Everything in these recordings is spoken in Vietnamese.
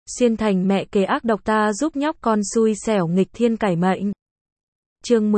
xuyên thành mẹ kế ác độc ta giúp nhóc con xui xẻo nghịch thiên cải mệnh. Chương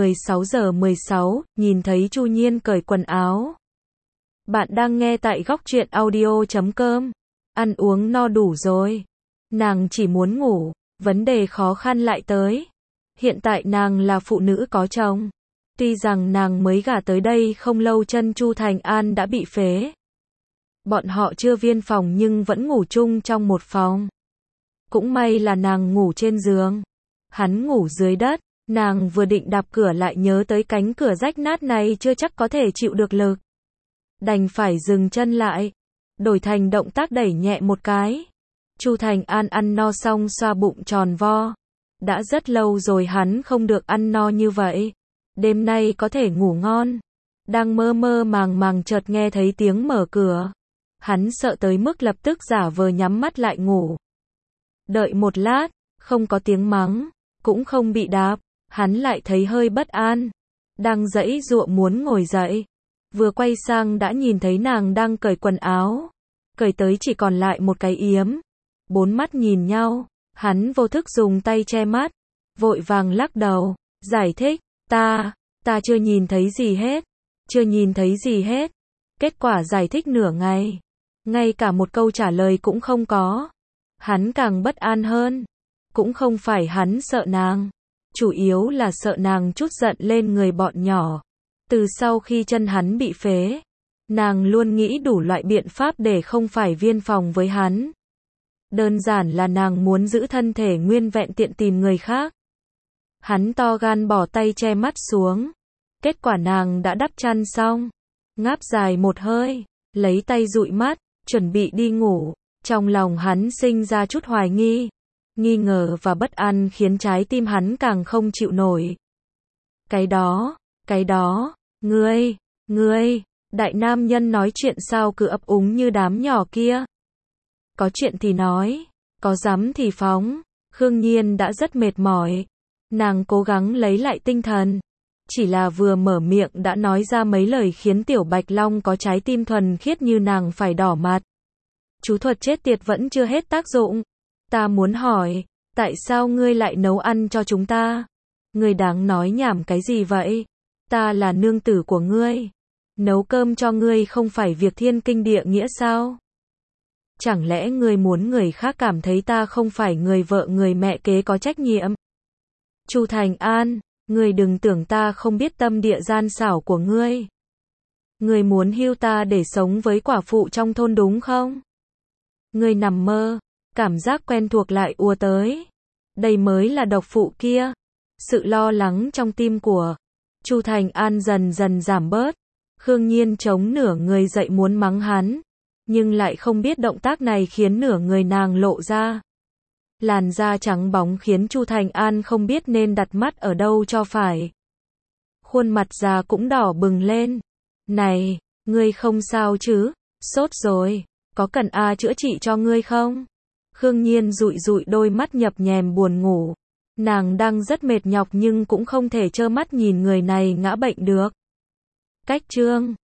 16:16, nhìn thấy Chu Nhiên cởi quần áo. Bạn đang nghe tại góc truyện audio.com. Ăn uống no đủ rồi. Nàng chỉ muốn ngủ, vấn đề khó khăn lại tới. Hiện tại nàng là phụ nữ có chồng. Tuy rằng nàng mới gả tới đây không lâu chân Chu Thành An đã bị phế. Bọn họ chưa viên phòng nhưng vẫn ngủ chung trong một phòng. Cũng may là nàng ngủ trên giường. Hắn ngủ dưới đất. Nàng vừa định đạp cửa lại nhớ tới cánh cửa rách nát này chưa chắc có thể chịu được lực. Đành phải dừng chân lại. Đổi thành động tác đẩy nhẹ một cái. Chu Thành An ăn no xong xoa bụng tròn vo. Đã rất lâu rồi hắn không được ăn no như vậy. Đêm nay có thể ngủ ngon. Đang mơ mơ màng màng chợt nghe thấy tiếng mở cửa. Hắn sợ tới mức lập tức giả vờ nhắm mắt lại ngủ. Đợi một lát, không có tiếng mắng, cũng không bị đạp, hắn lại thấy hơi bất an. Đang giãy giụa muốn ngồi dậy. Vừa quay sang đã nhìn thấy nàng đang cởi quần áo. Cởi tới chỉ còn lại một cái yếm. Bốn mắt nhìn nhau, hắn vô thức dùng tay che mắt. Vội vàng lắc đầu, giải thích, ta chưa nhìn thấy gì hết. Chưa nhìn thấy gì hết. Kết quả giải thích nửa ngày. Ngay cả một câu trả lời cũng không có. Hắn càng bất an hơn. Cũng không phải hắn sợ nàng. Chủ yếu là sợ nàng trút giận lên người bọn nhỏ. Từ sau khi chân hắn bị phế, nàng luôn nghĩ đủ loại biện pháp để không phải viên phòng với hắn. Đơn giản là nàng muốn giữ thân thể nguyên vẹn tiện tìm người khác. Hắn to gan bỏ tay che mắt xuống. Kết quả nàng đã đắp chăn xong. Ngáp dài một hơi, lấy tay dụi mắt, chuẩn bị đi ngủ. Trong lòng hắn sinh ra chút hoài nghi. Nghi ngờ và bất an khiến trái tim hắn càng không chịu nổi. Cái đó, ngươi, đại nam nhân nói chuyện sao cứ ấp úng như đám nhỏ kia. Có chuyện thì nói, có dám thì phóng. Khương Nhiên đã rất mệt mỏi. Nàng cố gắng lấy lại tinh thần. Chỉ là vừa mở miệng đã nói ra mấy lời khiến Tiểu Bạch Long có trái tim thuần khiết như nàng phải đỏ mặt. Chú thuật chết tiệt vẫn chưa hết tác dụng. Ta muốn hỏi, tại sao ngươi lại nấu ăn cho chúng ta? Ngươi đáng nói nhảm cái gì vậy? Ta là nương tử của ngươi. Nấu cơm cho ngươi không phải việc thiên kinh địa nghĩa sao? Chẳng lẽ ngươi muốn người khác cảm thấy ta không phải người vợ người mẹ kế có trách nhiệm? Chu Thành An, ngươi đừng tưởng ta không biết tâm địa gian xảo của ngươi. Ngươi muốn hưu ta để sống với quả phụ trong thôn đúng không? Ngươi nằm mơ, cảm giác quen thuộc lại ùa tới. Đây mới là độc phụ kia. Sự lo lắng trong tim của Chu Thành An dần dần giảm bớt. Khương Nhiên chống nửa người dậy muốn mắng hắn, nhưng lại không biết động tác này khiến nửa người nàng lộ ra. Làn da trắng bóng khiến Chu Thành An không biết nên đặt mắt ở đâu cho phải. Khuôn mặt già cũng đỏ bừng lên. Này, ngươi không sao chứ? Sốt rồi, có cần chữa trị cho ngươi không? Khương Nhiên dụi dụi đôi mắt nhập nhèm buồn ngủ. Nàng đang rất mệt nhọc nhưng cũng không thể trơ mắt nhìn người này ngã bệnh được. Cách chương